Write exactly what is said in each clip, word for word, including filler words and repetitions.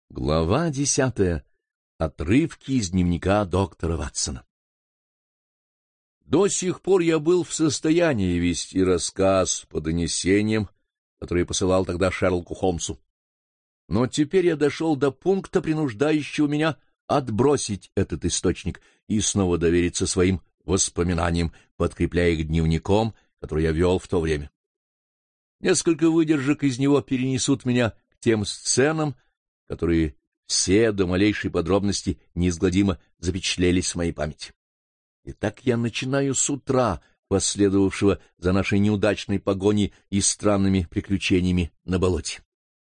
Глава десятая. Отрывки из дневника доктора Ватсона. До сих пор я был в состоянии вести рассказ по донесениям, которые посылал тогда Шерлоку Холмсу. Но теперь я дошел до пункта, принуждающего меня отбросить этот источник и снова довериться своим воспоминаниям, подкрепляя их дневником, который я вел в то время. Несколько выдержек из него перенесут меня к тем сценам, которые все до малейшей подробности неизгладимо запечатлелись в моей памяти. Итак, я начинаю с утра, последовавшего за нашей неудачной погоней и странными приключениями на болоте.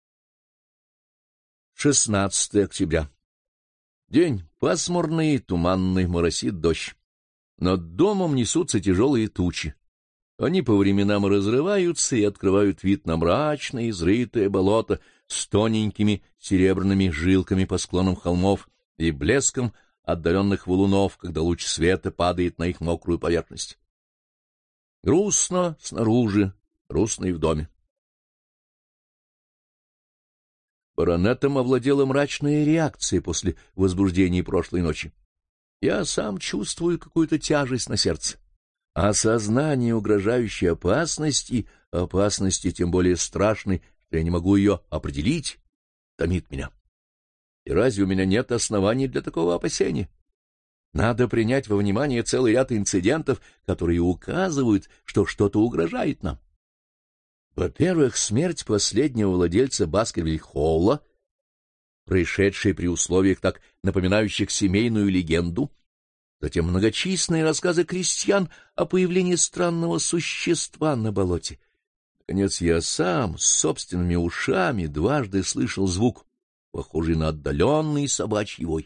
шестнадцатое октября. День пасмурный, туманный, моросит дождь. Над домом несутся тяжелые тучи. Они по временам разрываются и открывают вид на мрачное, изрытое болото с тоненькими серебряными жилками по склонам холмов и блеском отдаленных валунов, когда луч света падает на их мокрую поверхность. Грустно снаружи, грустно и в доме. Баронетом овладела мрачная реакция после возбуждения прошлой ночи. Я сам чувствую какую-то тяжесть на сердце. Осознание угрожающей опасности, опасности тем более страшной, что я не могу ее определить, томит меня. И разве у меня нет оснований для такого опасения? Надо принять во внимание целый ряд инцидентов, которые указывают, что что-то угрожает нам. Во-первых, смерть последнего владельца Баскервиль-Холла, происшедшая при условиях, так напоминающих семейную легенду, затем многочисленные рассказы крестьян о появлении странного существа на болоте. Наконец, я сам с собственными ушами дважды слышал звук, похожий на отдаленный собачий вой.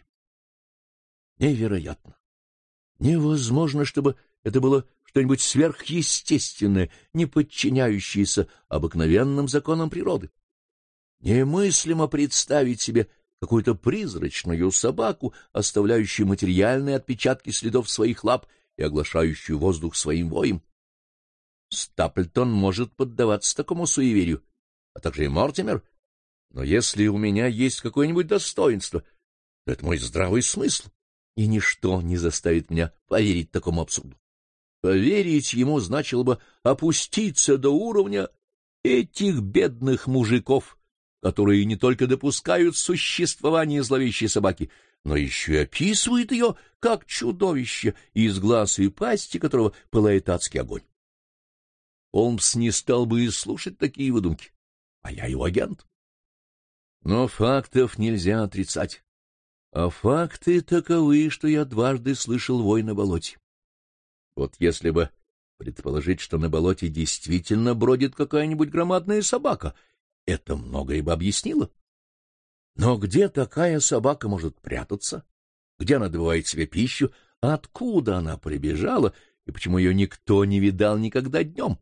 Невероятно! Невозможно, чтобы это было что-нибудь сверхъестественное, не подчиняющееся обыкновенным законам природы. Немыслимо представить себе какую-то призрачную собаку, оставляющую материальные отпечатки следов своих лап и оглашающую воздух своим воем. Стаплтон может поддаваться такому суеверию, а также и Мортимер. Но если у меня есть какое-нибудь достоинство, то это мой здравый смысл, и ничто не заставит меня поверить такому абсурду. Поверить ему значило бы опуститься до уровня этих бедных мужиков, которые не только допускают существование зловещей собаки, но еще и описывают ее как чудовище, из глаз и пасти которого пылает адский огонь. Холмс не стал бы и слушать такие выдумки, а я его агент. Но фактов нельзя отрицать. А факты таковы, что я дважды слышал вой на болоте. Вот если бы предположить, что на болоте действительно бродит какая-нибудь громадная собака, это многое бы объяснило. Но где такая собака может прятаться? Где она добывает себе пищу? Откуда она прибежала? И почему ее никто не видал никогда днем?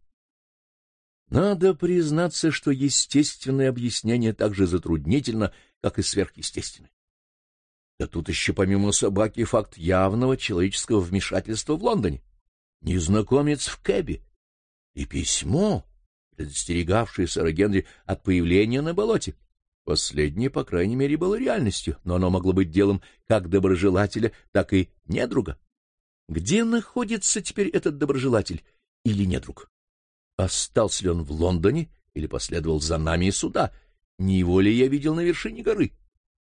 Надо признаться, что естественное объяснение так же затруднительно, как и сверхъестественное. Да тут еще помимо собаки факт явного человеческого вмешательства в Лондоне. Незнакомец в кэбе и письмо, предостерегавшее сэра Генри от появления на болоте. Последнее, по крайней мере, было реальностью, но оно могло быть делом как доброжелателя, так и недруга. Где находится теперь этот доброжелатель или недруг? Остался ли он в Лондоне или последовал за нами сюда? Не его ли я видел на вершине горы?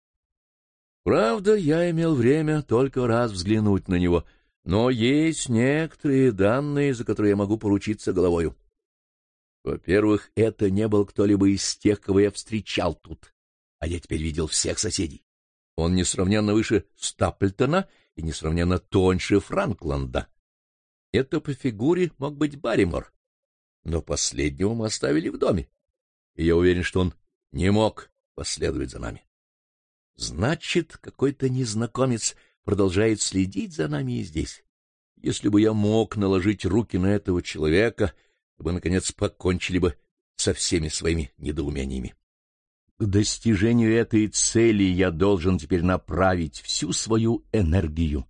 Правда, я имел время только раз взглянуть на него, но есть некоторые данные, за которые я могу поручиться головою. Во-первых, это не был кто-либо из тех, кого я встречал тут, а я теперь видел всех соседей. Он несравненно выше Стаплтона и несравненно тоньше Франкланда. Это по фигуре мог быть Барримор, но последнего мы оставили в доме, и я уверен, что он не мог последовать за нами. Значит, какой-то незнакомец продолжает следить за нами и здесь. Если бы я мог наложить руки на этого человека, то бы, наконец, покончили бы со всеми своими недоумениями. К достижению этой цели я должен теперь направить всю свою энергию.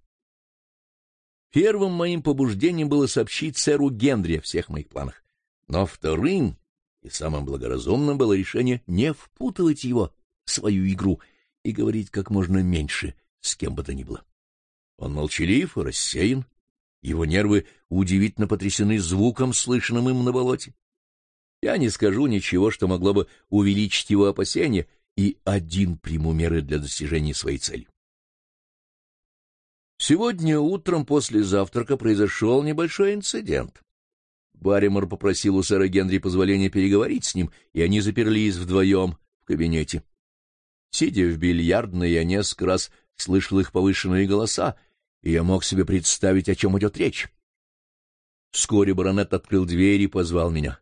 Первым моим побуждением было сообщить сэру Генри о всех моих планах, но вторым и самым благоразумным было решение не впутывать его в свою игру и говорить как можно меньше с кем бы то ни было. Он молчалив и рассеян, его нервы удивительно потрясены звуком, слышанным им на болоте. Я не скажу ничего, что могло бы увеличить его опасения, и один приму меры для достижения своей цели. Сегодня утром после завтрака произошел небольшой инцидент. Барримор попросил у сэра Генри позволения переговорить с ним, и они заперлись вдвоем в кабинете. Сидя в бильярдной, я несколько раз слышал их повышенные голоса, и я мог себе представить, о чем идет речь. Вскоре баронет открыл дверь и позвал меня.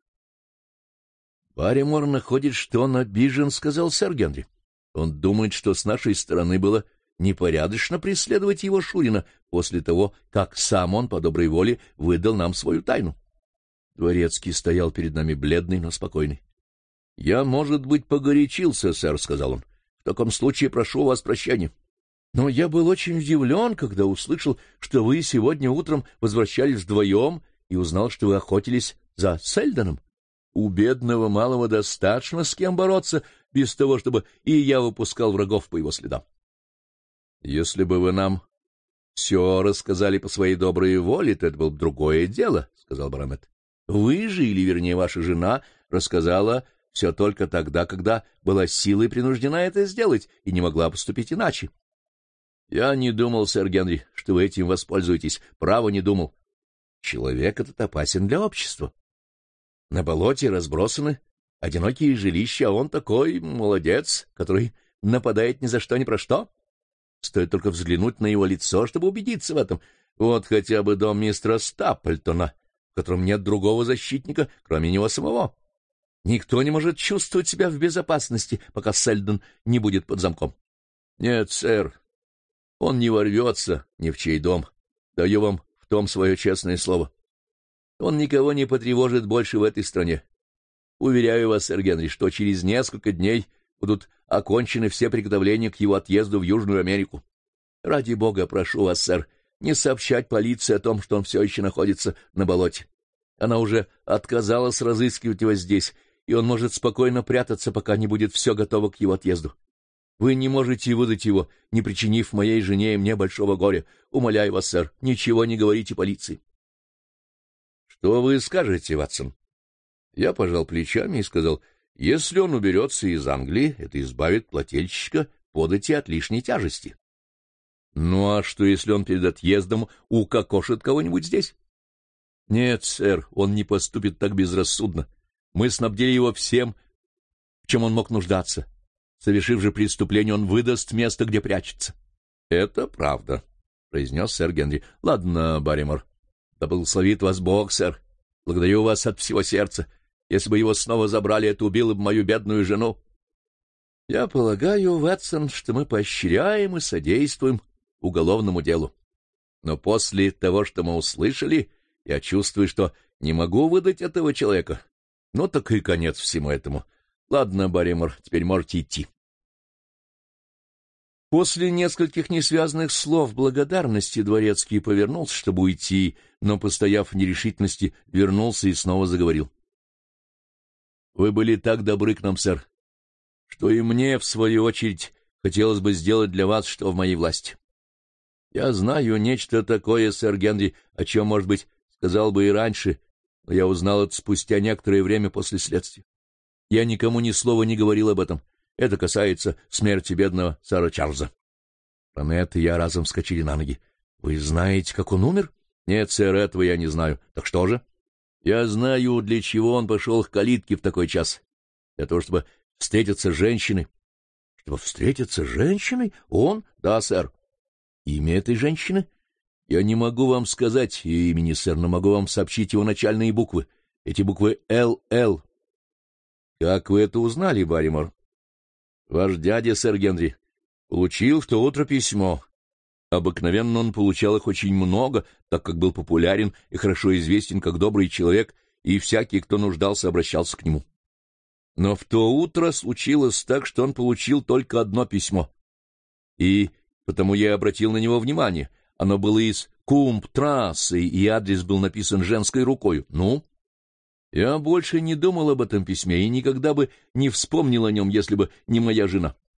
«Барримор находит, что он обижен», — сказал сэр Генри. «Он думает, что с нашей стороны было непорядочно преследовать его Шурина после того, как сам он по доброй воле выдал нам свою тайну». Дворецкий стоял перед нами бледный, но спокойный. «Я, может быть, погорячился, сэр», — сказал он. «В таком случае прошу у вас прощения. Но я был очень удивлен, когда услышал, что вы сегодня утром возвращались вдвоем и узнал, что вы охотились за Сельдоном. У бедного малого достаточно с кем бороться, без того, чтобы и я выпускал врагов по его следам». «Если бы вы нам все рассказали по своей доброй воле, то это было бы другое дело», — сказал баронет. «Вы же, или, вернее, ваша жена, рассказала все только тогда, когда была силой принуждена это сделать и не могла поступить иначе». «Я не думал, сэр Генри, что вы этим воспользуетесь. Право не думал. Человек этот опасен для общества. На болоте разбросаны одинокие жилища, а он такой молодец, который нападает ни за что ни про что. Стоит только взглянуть на его лицо, чтобы убедиться в этом. Вот хотя бы дом мистера Стаплтона, в котором нет другого защитника, кроме него самого. Никто не может чувствовать себя в безопасности, пока Сельдон не будет под замком. Нет, сэр, он не ворвется ни в чей дом. Даю вам в том свое честное слово. Он никого не потревожит больше в этой стране. Уверяю вас, сэр Генри, что через несколько дней будут окончены все приготовления к его отъезду в Южную Америку. Ради бога, прошу вас, сэр, не сообщать полиции о том, что он все еще находится на болоте. Она уже отказалась разыскивать его здесь, и он может спокойно прятаться, пока не будет все готово к его отъезду. Вы не можете выдать его, не причинив моей жене и мне большого горя. Умоляю вас, сэр, ничего не говорите полиции». «Что вы скажете, Ватсон?» Я пожал плечами и сказал: «Если он уберется из Англии, это избавит плательщика подати от лишней тяжести». «Ну а что, если он перед отъездом укокошит кого-нибудь здесь?» «Нет, сэр, он не поступит так безрассудно. Мы снабдили его всем, в чем он мог нуждаться. Совершив же преступление, он выдаст место, где прячется». «Это правда», — произнес сэр Генри. «Ладно, Барримор, да благословит вас Бог, сэр. Благодарю вас от всего сердца. Если бы его снова забрали, это убило бы мою бедную жену». «Я полагаю, Ватсон, что мы поощряем и содействуем уголовному делу. Но после того, что мы услышали, я чувствую, что не могу выдать этого человека. Ну так и конец всему этому. Ладно, Барримор, теперь можете идти». После нескольких несвязанных слов благодарности дворецкий повернулся, чтобы уйти, но, постояв в нерешительности, вернулся и снова заговорил. «Вы были так добры к нам, сэр, что и мне, в свою очередь, хотелось бы сделать для вас, что в моей власти. Я знаю нечто такое, сэр Генри, о чем, может быть, сказал бы и раньше, но я узнал это спустя некоторое время после следствия. Я никому ни слова не говорил об этом. Это касается смерти бедного сэра Чарльза». Ронет и я разом вскочили на ноги. «Вы знаете, как он умер?» «Нет, сэр, этого я не знаю. Так что же?» «Я знаю, для чего он пошел к калитке в такой час. Для того, чтобы встретиться с женщиной». «Чтобы встретиться с женщиной? Он?» «Да, сэр». «Имя этой женщины?» «Я не могу вам сказать ее имени, сэр, но могу вам сообщить его начальные буквы. Эти буквы Л Л». «Как вы это узнали, Барримор?» «Ваш дядя, сэр Генри, получил в то утро письмо. Обыкновенно он получал их очень много, так как был популярен и хорошо известен как добрый человек, и всякий, кто нуждался, обращался к нему. Но в то утро случилось так, что он получил только одно письмо. И потому я обратил на него внимание. Оно было из Кумб-трассы, и адрес был написан женской рукой. Ну?» «Я больше не думал об этом письме и никогда бы не вспомнил о нем, если бы не моя жена.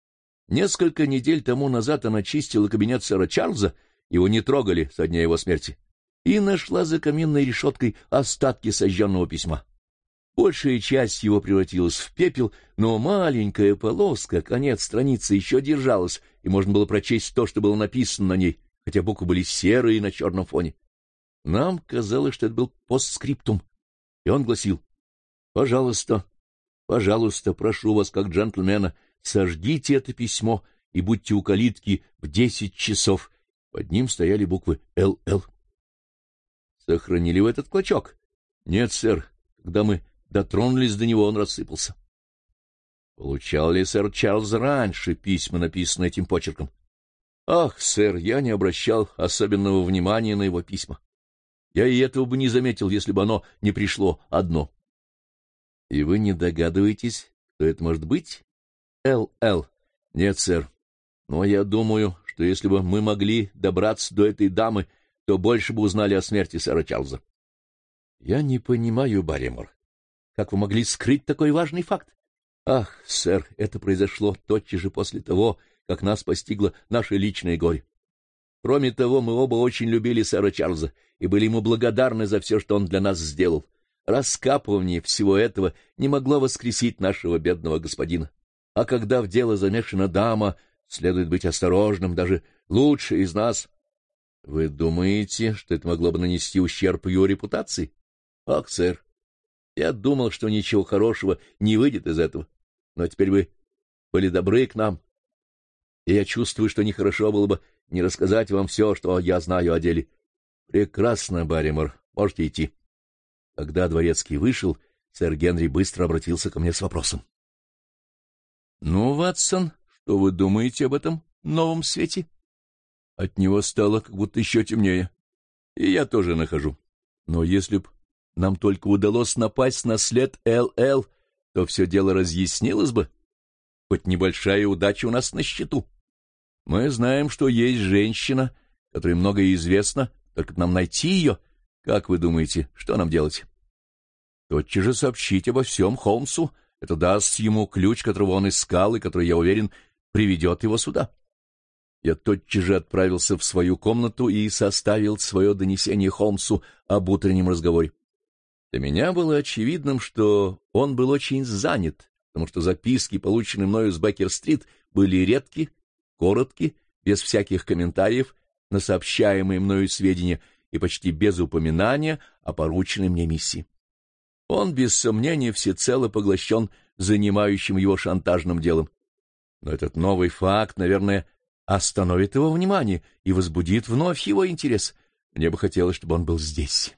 Несколько недель тому назад она чистила кабинет сэра Чарльза, его не трогали со дня его смерти, и нашла за каминной решеткой остатки сожженного письма. Большая часть его превратилась в пепел, но маленькая полоска, конец страницы, еще держалась, и можно было прочесть то, что было написано на ней, хотя буквы были серые на черном фоне. Нам казалось, что это был постскриптум, и он гласил: «Пожалуйста, пожалуйста, прошу вас, как джентльмена, сожгите это письмо и будьте у калитки в десять часов». Под ним стояли буквы «Л Л». Сохранили вы этот клочок? Нет, сэр. Когда мы дотронулись до него, он рассыпался. Получал ли сэр Чарльз раньше письма, написанные этим почерком? Ах, сэр, я не обращал особенного внимания на его письма. Я и этого бы не заметил, если бы оно не пришло одно. И вы не догадываетесь, кто это может быть? Л Л. Нет, сэр. Но я думаю, что если бы мы могли добраться до этой дамы, то больше бы узнали о смерти сэра Чарльза. Я не понимаю, Барримор, как вы могли скрыть такой важный факт? Ах, сэр, это произошло тотчас же после того, как нас постигло наше личное горе. Кроме того, мы оба очень любили сэра Чарльза и были ему благодарны за все, что он для нас сделал. Раскапывание всего этого не могло воскресить нашего бедного господина. А когда в дело замешана дама, следует быть осторожным, даже лучше из нас. Вы думаете, что это могло бы нанести ущерб ее репутации? Ах, сэр, я думал, что ничего хорошего не выйдет из этого. Но теперь вы были добры к нам, и я чувствую, что нехорошо было бы не рассказать вам все, что я знаю о деле. Прекрасно, Барримор, можете идти. Когда дворецкий вышел, сэр Генри быстро обратился ко мне с вопросом. — Ну, Ватсон, что вы думаете об этом новом свете? От него стало как будто еще темнее. И я тоже нахожу. Но если б нам только удалось напасть на след Л Л, то все дело разъяснилось бы. Хоть небольшая удача у нас на счету. Мы знаем, что есть женщина, которой многое известно, только нам найти ее. Как вы думаете, что нам делать? Тотчас же сообщить обо всем Холмсу. Это даст ему ключ, которого он искал, и который, я уверен, приведет его сюда. Я тотчас же отправился в свою комнату и составил свое донесение Холмсу об утреннем разговоре. Для меня было очевидным, что он был очень занят, потому что записки, полученные мною с Беккер-стрит, были редки, коротки, без всяких комментариев на сообщаемые мною сведения и почти без упоминания о порученной мне миссии. Он, без сомнения, всецело поглощен занимающим его шантажным делом. Но этот новый факт, наверное, остановит его внимание и возбудит вновь его интерес. Мне бы хотелось, чтобы он был здесь.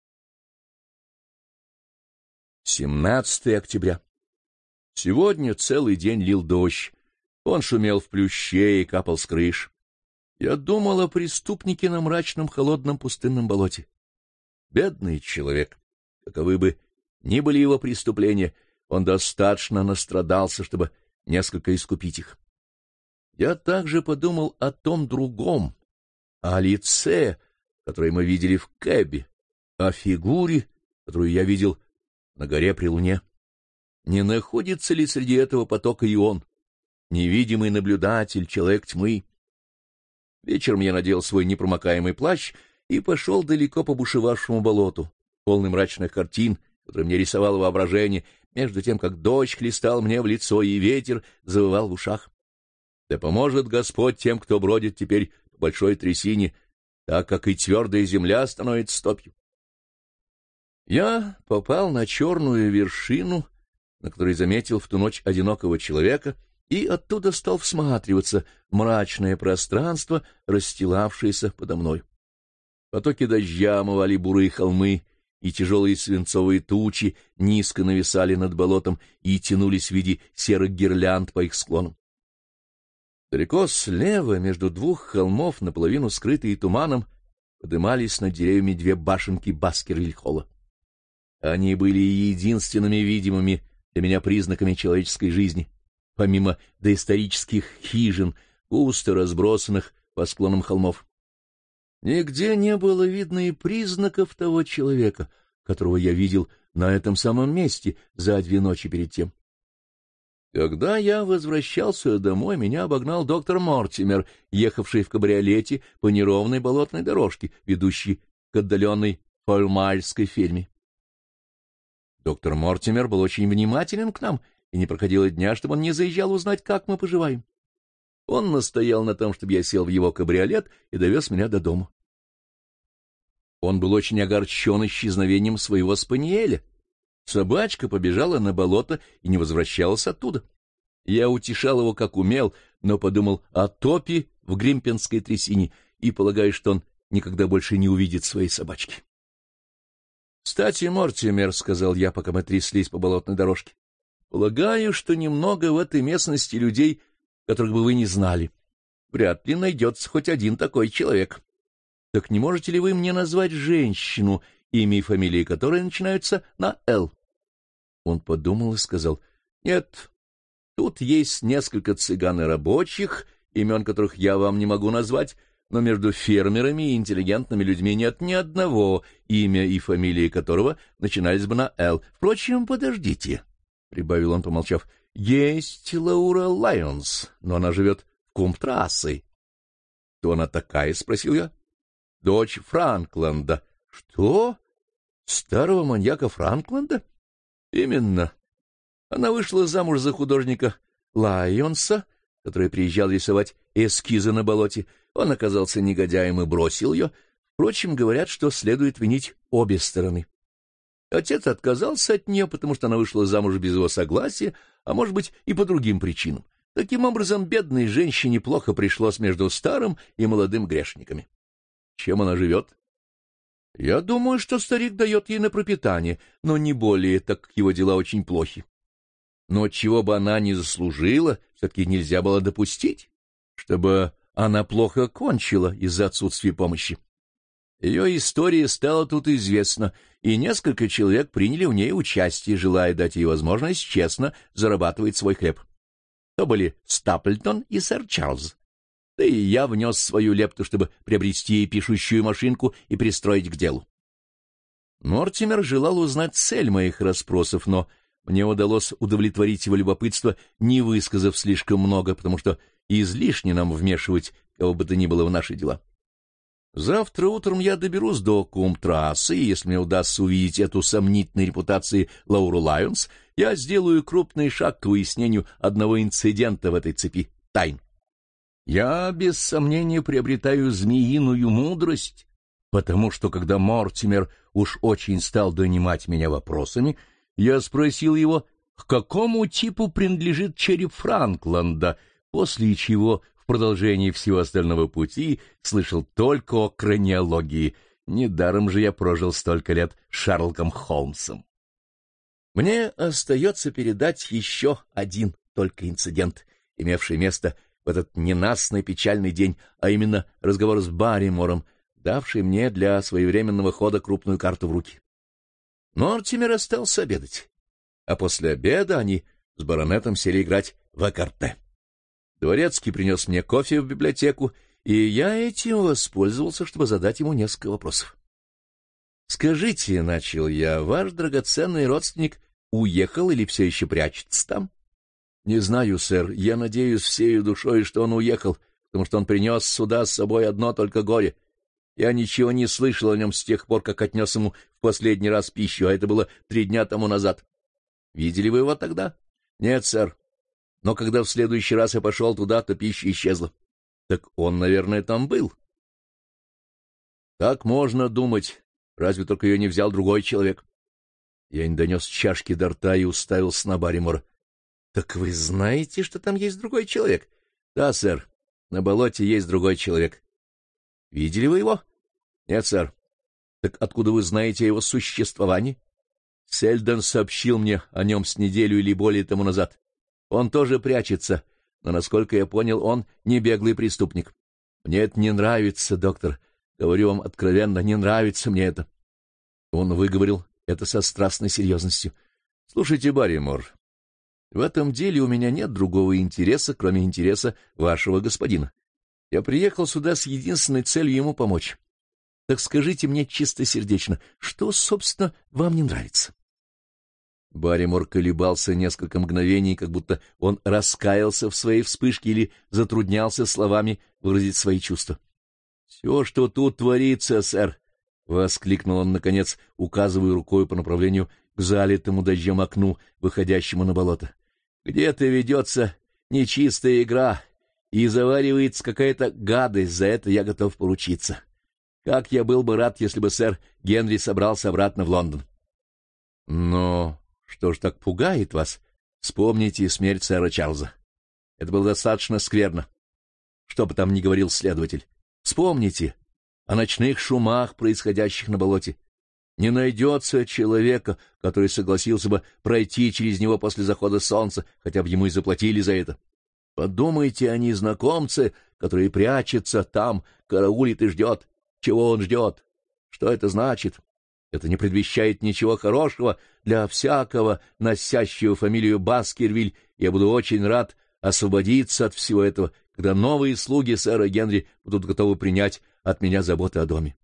семнадцатое октября. Сегодня целый день лил дождь. Он шумел в плюще и капал с крыш. Я думал о преступнике на мрачном, холодном, пустынном болоте. Бедный человек, каковы бы ни были его преступления, он достаточно настрадался, чтобы несколько искупить их. Я также подумал о том другом, о лице, которое мы видели в кэбе, о фигуре, которую я видел на горе при луне. Не находится ли среди этого потока и он, невидимый наблюдатель, человек тьмы? Вечером я надел свой непромокаемый плащ и пошел далеко по бушевавшему болоту, полный мрачных картин, которые мне рисовало воображение, между тем, как дождь хлестал мне в лицо и ветер завывал в ушах. Да поможет Господь тем, кто бродит теперь по большой трясине, так как и твердая земля становится стопью. Я попал на черную вершину, на которой заметил в ту ночь одинокого человека, и оттуда стал всматриваться в мрачное пространство, расстилавшееся подо мной. Потоки дождя омывали бурые холмы, и тяжелые свинцовые тучи низко нависали над болотом и тянулись в виде серых гирлянд по их склонам. Далеко слева, между двух холмов, наполовину скрытые туманом, подымались над деревьями две башенки Баскервиль-Холла. Они были единственными видимыми для меня признаками человеческой жизни, помимо доисторических хижин, густо разбросанных по склонам холмов. Нигде не было видно и признаков того человека, которого я видел на этом самом месте за две ночи перед тем. Когда я возвращался домой, меня обогнал доктор Мортимер, ехавший в кабриолете по неровной болотной дорожке, ведущей к отдаленной фольмальской ферме. Доктор Мортимер был очень внимателен к нам, и не проходило дня, чтобы он не заезжал узнать, как мы поживаем. Он настоял на том, чтобы я сел в его кабриолет и довез меня до дома. Он был очень огорчен исчезновением своего спаниеля. Собачка побежала на болото и не возвращалась оттуда. Я утешал его как умел, но подумал о топе в Гримпенской трясине и полагаю, что он никогда больше не увидит своей собачки. — Кстати, Мортимер, — сказал я, пока мы тряслись по болотной дорожке, — полагаю, что немного в этой местности людей, которых бы вы не знали. Вряд ли найдется хоть один такой человек. Так не можете ли вы мне назвать женщину, имя и фамилии которой начинаются на «Л»? Он подумал и сказал: — Нет, тут есть несколько цыган и рабочих, имен которых я вам не могу назвать, но между фермерами и интеллигентными людьми нет ни одного, имя и фамилии которого начинались бы на «Л». Впрочем, подождите, — прибавил он, помолчав, — есть Лаура Лайонс, но она живет в Кумтрассе. — Кто она такая? — спросил я. — Дочь Франкланда. — Что? Старого маньяка Франкланда? — Именно. Она вышла замуж за художника Лайонса, который приезжал рисовать эскизы на болоте. Он оказался негодяем и бросил ее. Впрочем, говорят, что следует винить обе стороны. Отец отказался от нее, потому что она вышла замуж без его согласия, а может быть и по другим причинам. Таким образом, бедной женщине плохо пришлось между старым и молодым грешниками. Чем она живет? Я думаю, что старик дает ей на пропитание, но не более, так как его дела очень плохи. Но чего бы она ни заслужила, все-таки нельзя было допустить, чтобы она плохо кончила из-за отсутствия помощи. Ее история стала тут известна, и несколько человек приняли в ней участие, желая дать ей возможность честно зарабатывать свой хлеб. То были Стаплтон и сэр Чарльз. Да и я внес свою лепту, чтобы приобрести ей пишущую машинку и пристроить к делу. Мортимер желал узнать цель моих расспросов, но мне удалось удовлетворить его любопытство, не высказав слишком много, потому что излишне нам вмешивать кого бы то ни было в наши дела. Завтра утром я доберусь до Кумтрассы, и если мне удастся увидеть эту сомнительной репутации Лауру Лайонс, я сделаю крупный шаг к выяснению одного инцидента в этой цепи тайн. Я, без сомнения, приобретаю змеиную мудрость, потому что, когда Мортимер уж очень стал донимать меня вопросами, я спросил его, к какому типу принадлежит череп Франкланда, после чего в продолжении всего остального пути слышал только о краниологии. Недаром же я прожил столько лет Шерлоком Холмсом. Мне остается передать еще один только инцидент, имевший место в этот ненастный печальный день, а именно разговор с Барримором, давший мне для своевременного хода крупную карту в руки. Мортимер остался обедать, а после обеда они с баронетом сели играть в экарте. Дворецкий принес мне кофе в библиотеку, и я этим воспользовался, чтобы задать ему несколько вопросов. — Скажите, — начал я, — ваш драгоценный родственник уехал или все еще прячется там? — Не знаю, сэр. Я надеюсь всею душой, что он уехал, потому что он принес сюда с собой одно только горе. Я ничего не слышал о нем с тех пор, как отнес ему в последний раз пищу, а это было три дня тому назад. Видели вы его тогда? — Нет, сэр. Но когда в следующий раз я пошел туда, то пища исчезла. Так он, наверное, там был. Так можно думать, разве только ее не взял другой человек. Я не донес чашки до рта и уставился на Барримора. — Так вы знаете, что там есть другой человек? — Да, сэр, на болоте есть другой человек. — Видели вы его? — Нет, сэр. — Так откуда вы знаете о его существовании? — Сельдон сообщил мне о нем с неделю или более тому назад. Он тоже прячется, но, насколько я понял, он не беглый преступник. Мне это не нравится, доктор. Говорю вам откровенно, не нравится мне это. Он выговорил это со страстной серьезностью. — Слушайте, Барримор, в этом деле у меня нет другого интереса, кроме интереса вашего господина. Я приехал сюда с единственной целью ему помочь. Так скажите мне чистосердечно, что, собственно, вам не нравится? Барримор колебался несколько мгновений, как будто он раскаялся в своей вспышке или затруднялся словами выразить свои чувства. — Все, что тут творится, сэр! — воскликнул он, наконец, указывая рукой по направлению к залитому дождем окну, выходящему на болото. — Где-то ведется нечистая игра, и заваривается какая-то гадость, за это я готов поручиться. Как я был бы рад, если бы сэр Генри собрался обратно в Лондон. — Но что ж так пугает вас? Вспомните смерть сэра Чарльза. Это было достаточно скверно. Что бы там ни говорил следователь. Вспомните о ночных шумах, происходящих на болоте. Не найдется человека, который согласился бы пройти через него после захода солнца, хотя бы ему и заплатили за это. Подумайте о незнакомце, который прячется там, караулит и ждет. Чего он ждет? Что это значит? Это не предвещает ничего хорошего для всякого, носящего фамилию Баскервиль. Я буду очень рад освободиться от всего этого, когда новые слуги сэра Генри будут готовы принять от меня заботы о доме.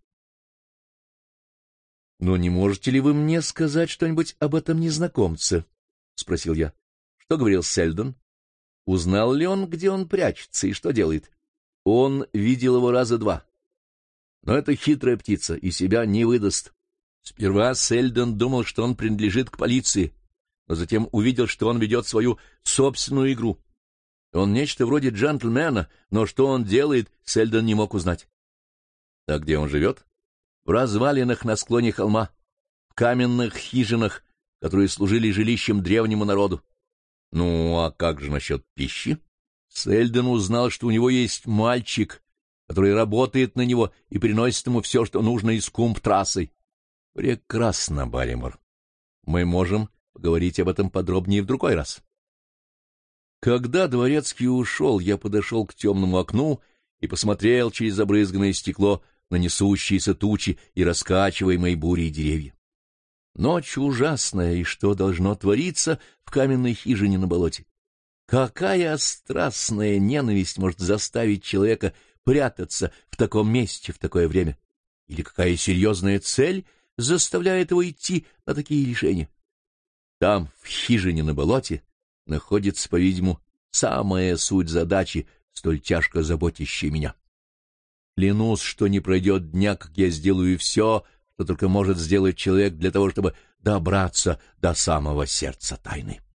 — Но не можете ли вы мне сказать что-нибудь об этом незнакомце? — спросил я. — Что говорил Сельдон? Узнал ли он, где он прячется и что делает? Он видел его раза два. Но это хитрая птица и себя не выдаст. Сперва Сельдон думал, что он принадлежит к полиции, но затем увидел, что он ведет свою собственную игру. Он нечто вроде джентльмена, но что он делает, Сельдон не мог узнать. А где он живет? В развалинах на склоне холма, в каменных хижинах, которые служили жилищем древнему народу. Ну, а как же насчет пищи? Сельдон узнал, что у него есть мальчик, который работает на него и приносит ему все, что нужно из кумб-трассой. Прекрасно, Барримор. Мы можем поговорить об этом подробнее в другой раз. Когда дворецкий ушел, я подошел к темному окну и посмотрел через забрызганное стекло на несущиеся тучи и раскачиваемые бурей деревья. Ночь ужасная, и что должно твориться в каменной хижине на болоте? Какая страстная ненависть может заставить человека прятаться в таком месте в такое время? Или какая серьезная цель заставляет его идти на такие лишения? Там, в хижине на болоте, находится, по-видимому, самая суть задачи, столь тяжко заботящей меня. Клянусь, что не пройдет дня, как я сделаю все, что только может сделать человек для того, чтобы добраться до самого сердца тайны.